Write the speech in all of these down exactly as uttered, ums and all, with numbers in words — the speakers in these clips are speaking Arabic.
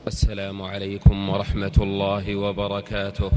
السلام عليكم ورحمة الله وبركاته.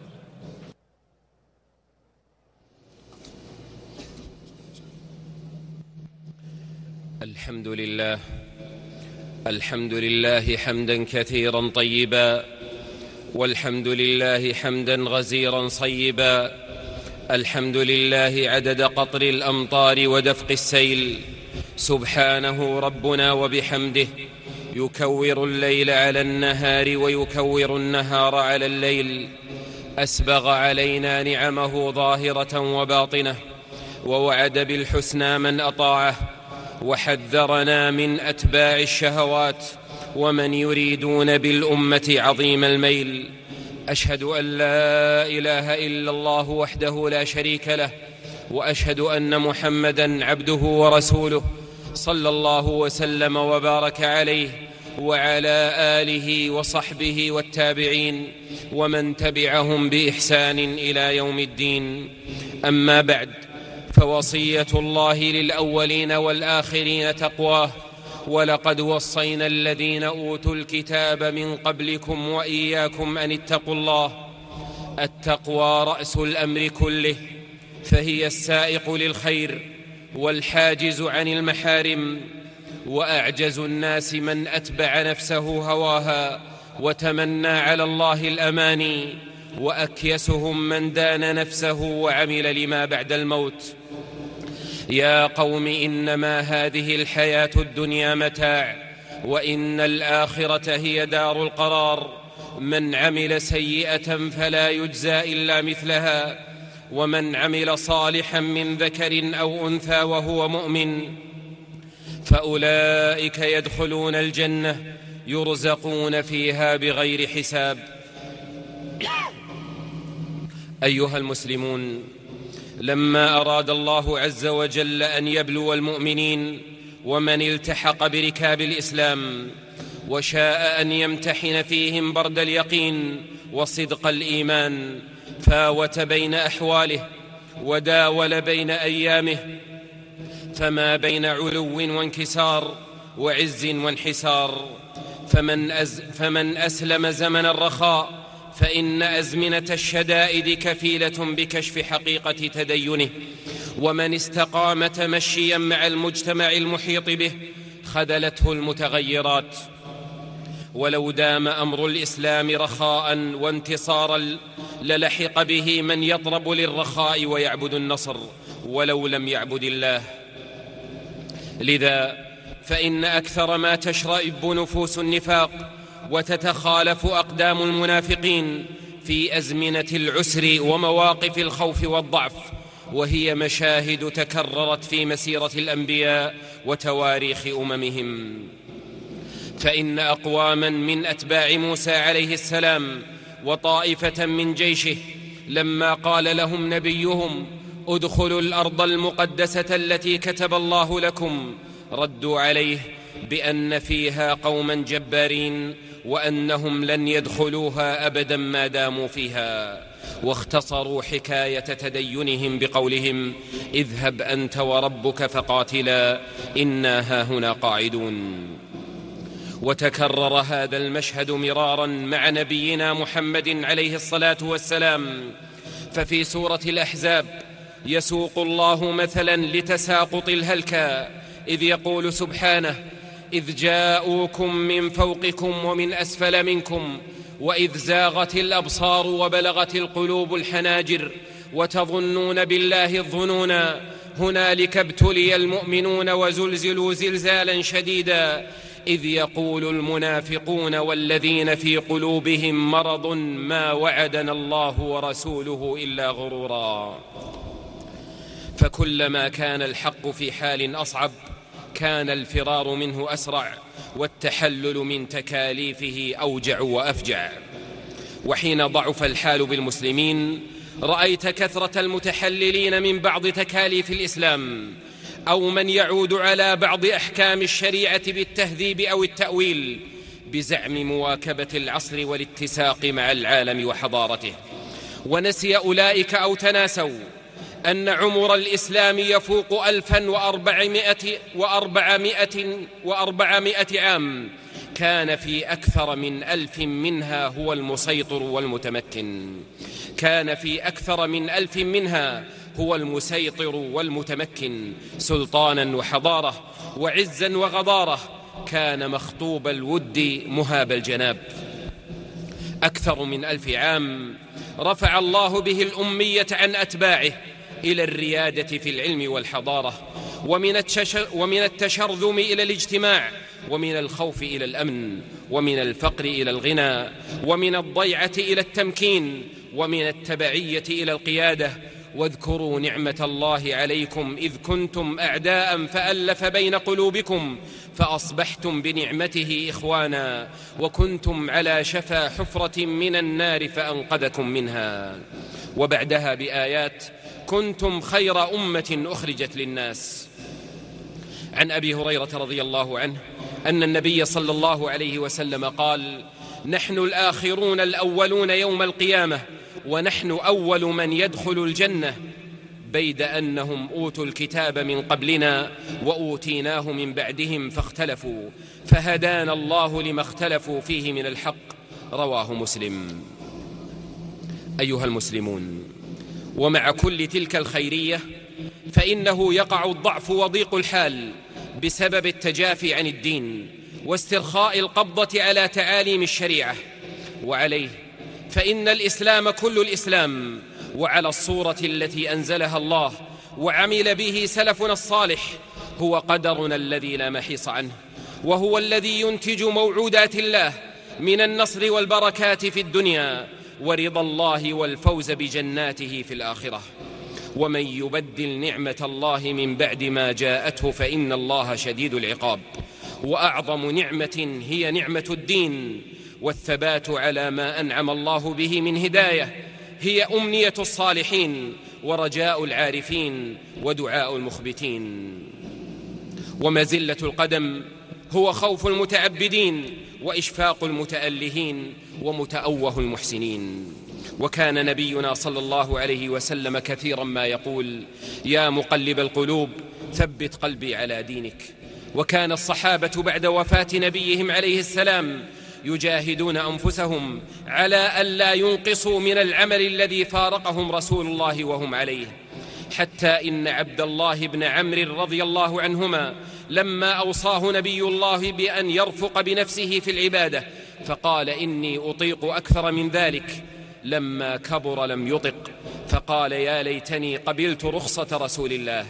الحمد لله الحمد لله حمدا كثيرا طيبا، والحمد لله حمدا غزيرا صيبا. الحمد لله عدد قطر الأمطار ودفق السيل، سبحانه ربنا وبحمده، يكور الليل على النهار ويكور النهار على الليل. أسبغ علينا نعمه ظاهرة وباطنة، ووعد بالحسنى من أطاعه، وحذرنا من أتباع الشهوات ومن يريدون بالأمة عظيم الميل. أشهد أن لا إله إلا الله وحده لا شريك له، وأشهد أن محمدًا عبده ورسوله، صلى الله وسلم وبارك عليه وعلى آله وصحبه والتابعين ومن تبعهم بإحسان إلى يوم الدين. أما بعد، فوصية الله للأولين والآخرين تقواه، ولقد وصينا الذين أوتوا الكتاب من قبلكم وإياكم أن اتقوا الله. التقوى رأس الأمر كله، فهي السائق للخير والحاجز عن المحارم، وأعجز الناس من أتبع نفسه هواها وتمنى على الله الأماني، وأكيسهم من دان نفسه وعمل لما بعد الموت. يا قوم إنما هذه الحياة الدنيا متاع، وإن الآخرة هي دار القرار. من عمل سيئة فلا يجزى إلا مثلها، ومن عمل صالحا من ذكر أو أنثى وهو مؤمن فأولئك يدخلون الجنة يرزقون فيها بغير حساب. أيها المسلمون، لما أراد الله عز وجل أن يبلو المؤمنين ومن التحق بركاب الإسلام، وشاء أن يمتحن فيهم برد اليقين وصدق الإيمان، فاوت بين أحواله وداول بين أيامه، فما بين علو وانكسار وعز وانحسار. فمن, أز فمن أسلم زمن الرخاء فإن أزمنة الشدائد كفيلة بكشف حقيقة تدينه، ومن استقام تمشيا مع المجتمع المحيط به خذلته المتغيرات. ولو دام أمر الإسلام رخاء وانتصارا للحق به من يطرب للرخاء ويعبد النصر ولو لم يعبد الله. لذا فإن أكثر ما تشرئب نفوس النفاق وتتخالف أقدام المنافقين في أزمنة العسر ومواقف الخوف والضعف، وهي مشاهد تكررت في مسيرة الأنبياء وتواريخ أممهم. فإن أقواما من أتباع موسى عليه السلام وطائفة من جيشه لما قال لهم نبيهم ادخلوا الأرض المقدسة التي كتب الله لكم، ردوا عليه بأن فيها قوما جبارين وأنهم لن يدخلوها أبدا ما داموا فيها، واختصروا حكاية تدينهم بقولهم اذهب أنت وربك فقاتلا إنا هاهنا قاعدون. وتكرر هذا المشهد مرارا مع نبينا محمد عليه الصلاة والسلام. ففي سورة الأحزاب يسوق الله مثلا لتساقط الهلكى، إذ يقول سبحانه إذ جاءوكم من فوقكم ومن أسفل منكم وإذ زاغت الأبصار وبلغت القلوب الحناجر وتظنون بالله الظنونا هنالك ابتلي المؤمنون وزلزلوا زلزالا شديدا إذ يقول المنافقون والذين في قلوبهم مرض ما وعدنا الله ورسوله إلا غرورا. فكلما كان الحق في حال أصعب كان الفرار منه أسرع، والتحلل من تكاليفه أوجع وأفجع. وحين ضعف الحال بالمسلمين رأيت كثرة المتحللين من بعض تكاليف الإسلام، أو من يعود على بعض أحكام الشريعة بالتهذيب أو التأويل بزعم مواكبة العصر والاتساق مع العالم وحضارته. ونسي أولئك أو تناسوا أن عمر الإسلام يفوق ألفا وأربعمائة وأربعمائة وأربعمائة عام، كان في أكثر من ألف منها هو المسيطر والمتمكن كان في أكثر من ألف منها هو المسيطر والمتمكن سلطانا وحضارة وعزا وغضارة. كان مخطوب الود مهاب الجناب. أكثر من ألف عام رفع الله به الأمية عن أتباعه إلى الريادة في العلم والحضارة، ومن التشرذم إلى الاجتماع، ومن الخوف إلى الأمن، ومن الفقر إلى الغنى، ومن الضيعة إلى التمكين، ومن التبعية إلى القيادة. واذكروا نعمة الله عليكم إذ كنتم أعداء فألف بين قلوبكم فأصبحتم بنعمته إخوانا وكنتم على شفا حفرة من النار فأنقذكم منها. وبعدها بآيات: كنتم خير أمة أخرجت للناس. عن أبي هريرة رضي الله عنه أن النبي صلى الله عليه وسلم قال: نحن الآخرون الأولون يوم القيامة، ونحن أول من يدخل الجنة، بيد أنهم أوتوا الكتاب من قبلنا وأوتيناه من بعدهم فاختلفوا فهدانا الله لما اختلفوا فيه من الحق. رواه مسلم. أيها المسلمون، ومع كل تلك الخيرية فإنه يقع الضعف وضيق الحال بسبب التجافي عن الدين واسترخاء القبضة على تعاليم الشريعة. وعليه فإن الإسلام كل الإسلام وعلى الصورة التي أنزلها الله وعمل به سلفنا الصالح هو قدرنا الذي لا محيص عنه، وهو الذي ينتج موعودات الله من النصر والبركات في الدنيا ورضا الله والفوز بجناته في الآخرة. ومن يبدل نعمة الله من بعد ما جاءته فإن الله شديد العقاب. وأعظم نعمة هي نعمة الدين والثبات على ما أنعم الله به من هداية، هي أمنية الصالحين ورجاء العارفين ودعاء المخبتين. ومزلة القدم هو خوف المتعبدين وإشفاق المتألهين ومتأوه المحسنين. وكان نبينا صلى الله عليه وسلم كثيرا ما يقول: يا مقلب القلوب ثبت قلبي على دينك. وكان الصحابة بعد وفاة نبيهم عليه السلام يجاهدون أنفسهم على ألا ينقصوا من العمل الذي فارقهم رسول الله وهم عليه، حتى إن عبد الله بن عمرو رضي الله عنهما لما أوصاه نبي الله بأن يرفق بنفسه في العبادة فقال: إني أطيق أكثر من ذلك، لما كبر لم يطق فقال: يا ليتني قبلت رخصة رسول الله.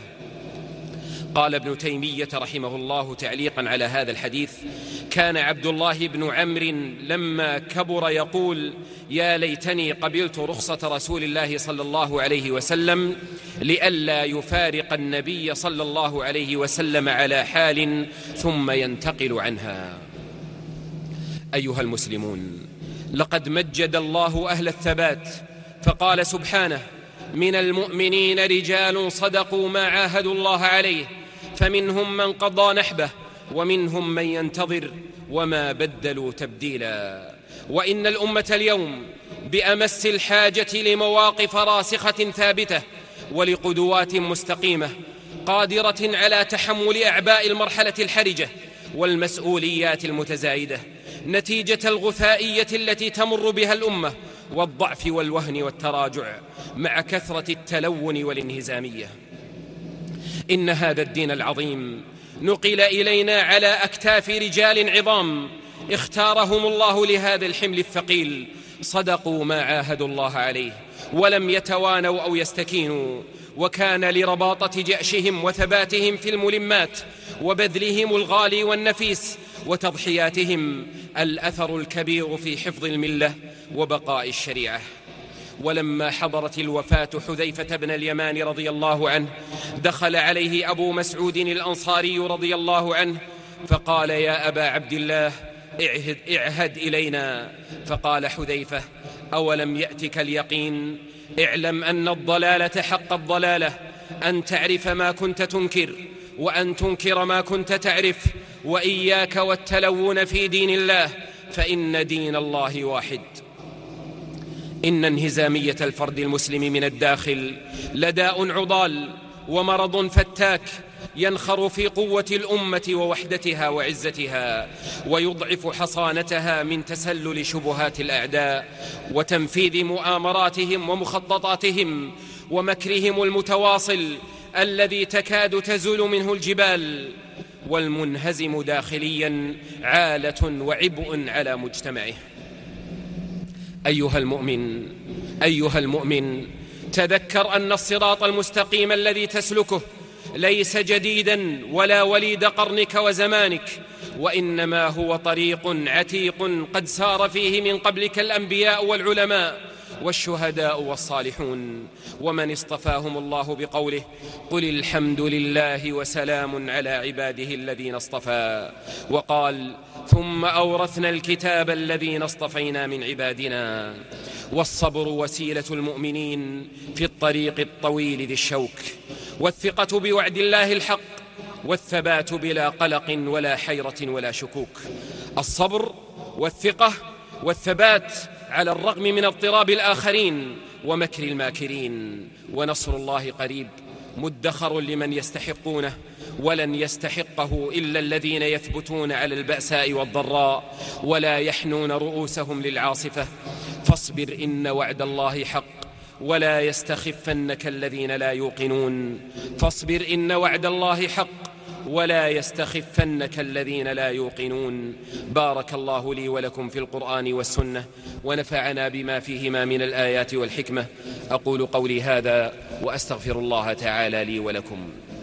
قال ابن تيمية رحمه الله تعليقا على هذا الحديث: كان عبد الله بن عمرو لما كبر يقول: يا ليتني قبلت رخصة رسول الله صلى الله عليه وسلم، لئلا يفارق النبي صلى الله عليه وسلم على حال ثم ينتقل عنها. أيها المسلمون، لقد مجد الله أهل الثبات فقال سبحانه: من المؤمنين رجال صدقوا ما عاهدوا الله عليه فمنهم من قضى نحبه ومنهم من ينتظر وما بدلوا تبديلا. وإن الأمة اليوم بأمس الحاجة لمواقف راسخة ثابتة ولقدوات مستقيمة قادرة على تحمل أعباء المرحلة الحرجة والمسؤوليات المتزايدة نتيجة الغثائية التي تمر بها الأمة والضعف والوهن والتراجع مع كثرة التلون والانهزامية. إن هذا الدين العظيم نقل إلينا على أكتاف رجال عظام اختارهم الله لهذا الحمل الثقيل، صدقوا ما عاهدوا الله عليه ولم يتوانوا أو يستكينوا، وكان لرباطة جأشهم وثباتهم في الملمات وبذلهم الغالي والنفيس وتضحياتهم الأثر الكبير في حفظ الملة وبقاء الشريعة. ولما حضرت الوفاة حذيفة بن اليمان رضي الله عنه دخل عليه أبو مسعود الأنصاري رضي الله عنه فقال: يا أبا عبد الله اعهد, اعهد إلينا. فقال حذيفة: أولم يأتك اليقين؟ اعلم أن الضلالة حق الضلالة أن تعرف ما كنت تنكر وأن تنكر ما كنت تعرف، وإياك والتلون في دين الله فإن دين الله واحد. إن انهزامية الفرد المسلم من الداخل لداء عضال ومرض فتاك ينخر في قوة الأمة ووحدتها وعزتها، ويضعف حصانتها من تسلل شبهات الأعداء وتنفيذ مؤامراتهم ومخططاتهم ومكرهم المتواصل الذي تكاد تزول منه الجبال، والمنهزم داخليا عالة وعبء على مجتمعه. أيها المؤمن أيها المؤمن تذكر أن الصراط المستقيم الذي تسلكه ليس جديدا ولا وليد قرنك وزمانك، وإنما هو طريق عتيق قد سار فيه من قبلك الأنبياء والعلماء والشهداء والصالحون، ومن اصطفاهم الله بقوله: قل الحمد لله وسلام على عباده الذين اصطفى. وقال: ثم أورثنا الكتاب الذين اصطفينا من عبادنا. والصبر وسيلة المؤمنين في الطريق الطويل ذي الشوك، والثقة بوعد الله الحق، والثبات بلا قلق ولا حيرة ولا شكوك. الصبر والثقة والثبات على الرغم من اضطراب الآخرين ومكر الماكرين. ونصر الله قريب مدخر لمن يستحقونه، ولن يستحقه إلا الذين يثبتون على البأساء والضراء ولا يحنون رؤوسهم للعاصفة. فاصبر إن وعد الله حق ولا يستخفنك الذين لا يوقنون. فاصبر إن وعد الله حق ولا يستخفنك الذين لا يوقنون. بارك الله لي ولكم في القرآن والسنة، ونفعنا بما فيهما من الآيات والحكمة. أقول قولي هذا وأستغفر الله تعالى لي ولكم.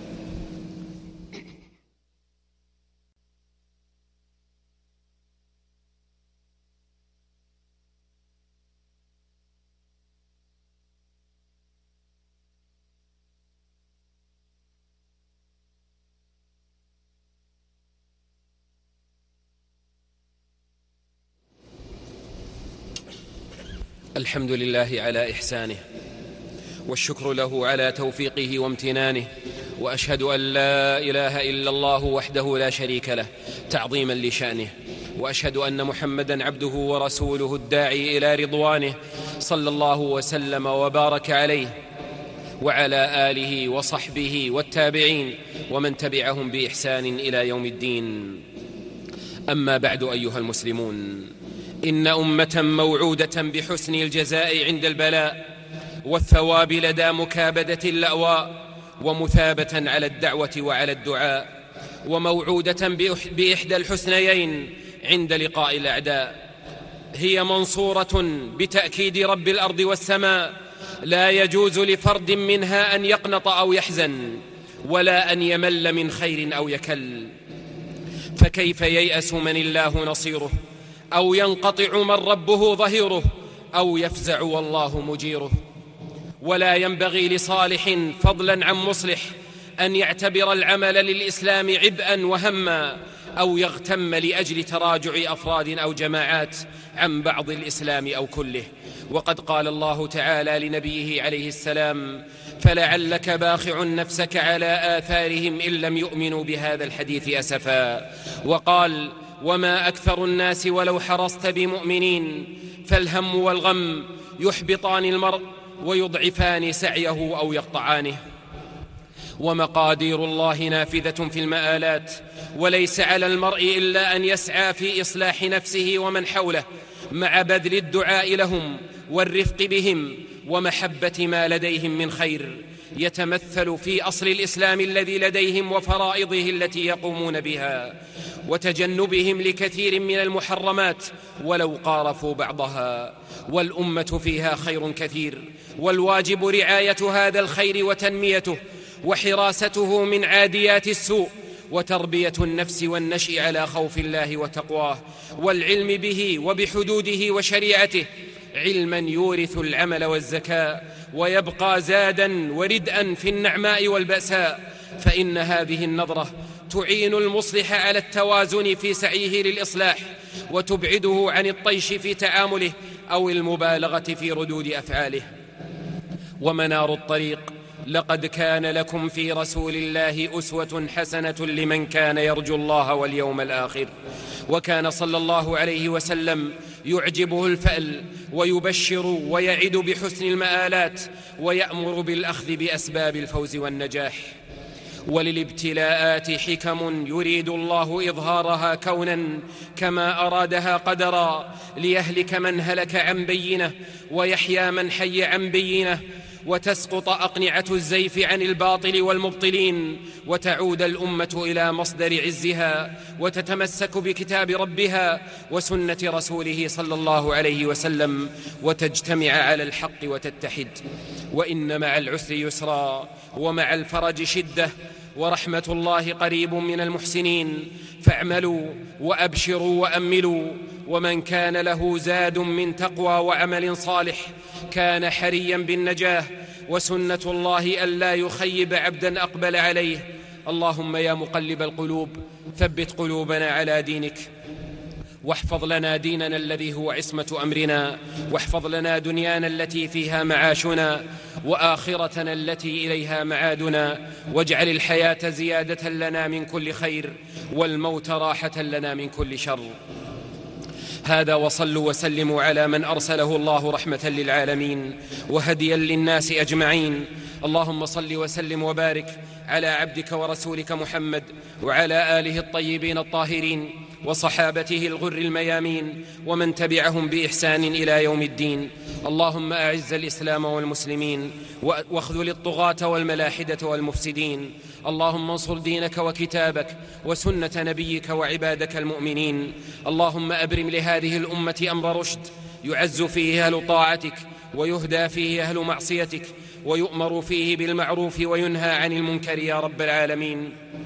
الحمد لله على إحسانه، والشكر له على توفيقه وامتنانه، وأشهد أن لا إله إلا الله وحده لا شريك له تعظيما لشأنه، وأشهد أن محمدا عبده ورسوله الداعي إلى رضوانه، صلى الله وسلم وبارك عليه وعلى آله وصحبه والتابعين ومن تبعهم بإحسان إلى يوم الدين. أما بعد أيها المسلمون، إن أمة موعودة بحسن الجزاء عند البلاء والثواب لدى مكابدة اللأواء، ومثابة على الدعوة وعلى الدعاء، وموعودة بإحدى الحسنيين عند لقاء الأعداء. هي منصورة بتأكيد رب الأرض والسماء، لا يجوز لفرد منها أن يقنط أو يحزن، ولا أن يمل من خير أو يكل. فكيف ييأس من الله نصيره، أو ينقطع من ربه ظهيره، أو يفزع والله مجيره. ولا ينبغي لصالح فضلا عن مصلح أن يعتبر العمل للإسلام عبئا وهما، أو يغتم لأجل تراجع أفراد أو جماعات عن بعض الإسلام أو كله. وقد قال الله تعالى لنبيه عليه السلام: فلعلك باخع نفسك على آثارهم إن لم يؤمنوا بهذا الحديث أسفا. وقال: وما أكثر الناس ولو حرصت بمؤمنين، فالهم والغم يحبطان المرء ويضعفان سعيه أو يقطعانه. ومقادير الله نافذة في المآلات، وليس على المرء إلا أن يسعى في إصلاح نفسه ومن حوله، مع بذل الدعاء لهم والرفق بهم ومحبة ما لديهم من خير، يتمثل في أصل الإسلام الذي لديهم وفرائضه التي يقومون بها، وتجنبهم لكثير من المحرمات ولو قارفوا بعضها. والأمة فيها خير كثير، والواجب رعاية هذا الخير وتنميته وحراسته من عاديات السوء، وتربية النفس والنشء على خوف الله وتقواه، والعلم به وبحدوده وشريعته، علما يورث العمل والزكاء، ويبقى زادا وردءا في النعماء والبأساء. فإن هذه النظرة تعين المصلح على التوازن في سعيه للإصلاح، وتبعده عن الطيش في تعامله أو المبالغة في ردود أفعاله. ومنار الطريق: لقد كان لكم في رسول الله أسوة حسنة لمن كان يرجو الله واليوم الآخر. وكان صلى الله عليه وسلم يعجبه الفأل، ويبشر ويعد بحسن المآلات، ويأمر بالأخذ بأسباب الفوز والنجاح. وللابتلاءات حكم يريد الله إظهارها كونا كما أرادها قدرا، ليهلك من هلك عن بينه ويحيى من حي عن بينه، وتسقط أقنعة الزيف عن الباطل والمبطلين، وتعود الأمة إلى مصدر عزها، وتتمسك بكتاب ربها وسنة رسوله صلى الله عليه وسلم، وتجتمع على الحق وتتحد. وإن مع العسر يسرا، ومع الفرج شدة، ورحمة الله قريب من المحسنين، فاعملوا وأبشروا وأملوا. ومن كان له زاد من تقوى وعمل صالح كان حريا بالنجاة، وسنة الله ألا يخيب عبدا أقبل عليه. اللهم يا مقلب القلوب ثبت قلوبنا على دينك، واحفظ لنا ديننا الذي هو عصمة أمرنا، واحفظ لنا دنيانا التي فيها معاشنا، وآخرتنا التي إليها معادنا، واجعل الحياة زيادة لنا من كل خير، والموت راحة لنا من كل شر. هذا، وصلوا وسلموا على من أرسله الله رحمة للعالمين وهديا للناس أجمعين. اللهم صل وسلم وبارك على عبدك ورسولك محمد وعلى آله الطيبين الطاهرين وصحابته الغر الميامين ومن تبعهم بإحسان إلى يوم الدين. اللهم أعز الإسلام والمسلمين، واخذل الطغاة والملاحدة والمفسدين. اللهم انصر دينك وكتابك وسنة نبيك وعبادك المؤمنين. اللهم أبرم لهذه الأمة أمر رشد، يعز فيه أهل طاعتك، ويهدى فيه أهل معصيتك، ويؤمر فيه بالمعروف وينهى عن المنكر يا رب العالمين.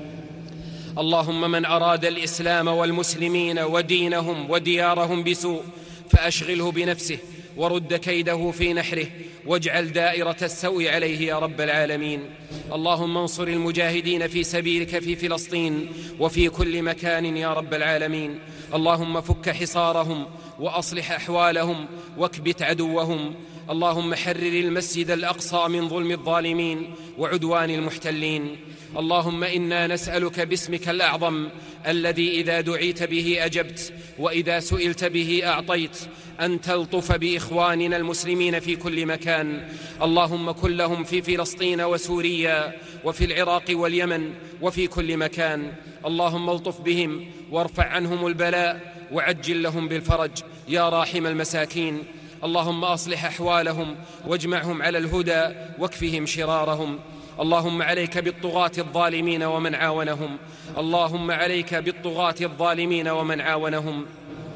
اللهم من أراد الإسلام والمسلمين ودينهم وديارهم بسوء فأشغله بنفسه، ورد كيده في نحره، واجعل دائرة السوء عليه يا رب العالمين. اللهم انصر المجاهدين في سبيلك في فلسطين وفي كل مكان يا رب العالمين. اللهم فك حصارهم وأصلح أحوالهم واكبت عدوهم. اللهم حرر المسجد الأقصى من ظلم الظالمين وعدوان المحتلين. اللهم إنا نسألك باسمك الأعظم الذي إذا دعيت به أجبت وإذا سئلت به أعطيت، أن تلطف بإخواننا المسلمين في كل مكان. اللهم كن لهم في فلسطين وسوريا وفي العراق واليمن وفي كل مكان. اللهم الطف بهم وارفع عنهم البلاء وعجل لهم بالفرج يا راحم المساكين. اللهم أصلح أحوالهم واجمعهم على الهدى واكفهم شرارهم. اللهم عليك بالطغاة الظالمين ومن عاونهم. اللهم عليك بالطغاة الظالمين ومن عاونهم.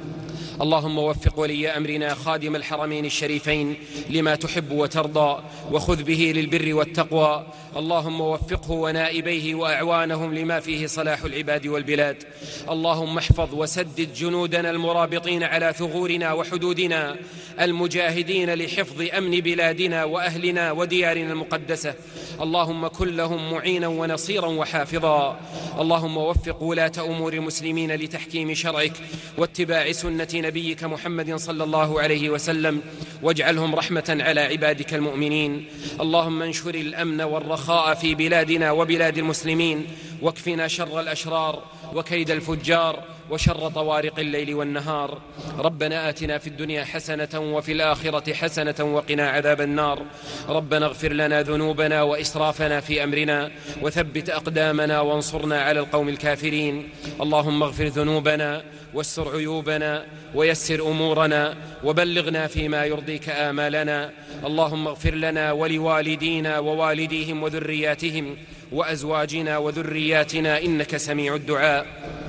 اللهم وفق ولي أمرنا خادم الحرمين الشريفين لما تحب وترضى، وخذ به للبر والتقوى. اللهم وفقه ونائبيه وأعوانهم لما فيه صلاح العباد والبلاد. اللهم احفظ وسدد جنودنا المرابطين على ثغورنا وحدودنا، المجاهدين لحفظ أمن بلادنا وأهلنا وديارنا المقدسة. اللهم كن لهم معينا ونصيرا وحافظا. اللهم وفق ولاة أمور المسلمين لتحكيم شرعك واتباع سنة نبيك محمد صلى الله عليه وسلم، واجعلهم رحمة على عبادك المؤمنين. اللهم انشر الأمن والرخاء في بلادنا وبلاد المسلمين، واكفنا شر الأشرار وكيد الفجار وشر طوارق الليل والنهار. ربنا آتنا في الدنيا حسنة وفي الآخرة حسنة وقنا عذاب النار. ربنا اغفر لنا ذنوبنا وإسرافنا في أمرنا، وثبت أقدامنا وانصرنا على القوم الكافرين. اللهم اغفر ذنوبنا واستر عيوبنا ويسر أمورنا، وبلغنا فيما يرضيك آمالنا. اللهم اغفر لنا ولوالدينا ووالديهم وذرياتهم وأزواجنا وذرياتنا إنك سميع الدعاء.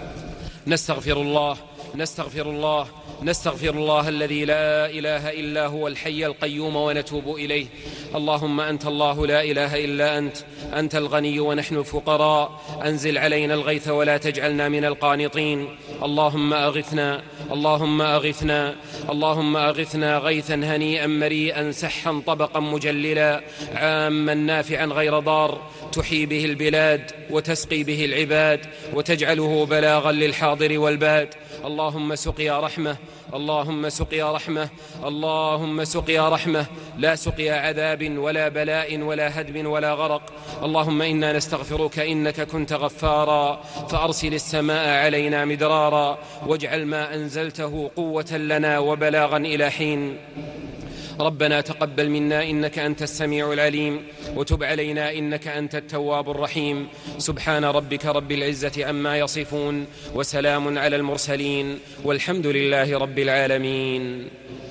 نستغفر الله نستغفر الله نستغفر الله الذي لا إله إلا هو الحي القيوم ونتوب إليه. اللهم أنت الله لا إله إلا أنت، أنت الغني ونحن الفقراء. أنزل علينا الغيث ولا تجعلنا من القانطين. اللهم أغثنا اللهم أغثنا اللهم أغثنا غيثا هنيئا مريئا سحا طبقا مجللا عاما نافعا غير ضار، تحيي به البلاد وتسقي به العباد، وتجعله بلاغا للحاضر والباد. اللهم سقيا رحمة اللهم سقيا رحمة اللهم سقيا رحمة، لا سقيا عذاب ولا بلاء ولا هدم ولا غرق. اللهم إنا نستغفرك إنك كنت غفارا، فأرسل السماء علينا مدرارا، واجعل ما أنزلته قوة لنا وبلاغا إلى حين. ربنا تقبل منا إنك أنت السميع العليم، وتب علينا إنك أنت التواب الرحيم. سبحان ربك رب العزة عما يصفون، وسلام على المرسلين، والحمد لله رب العالمين.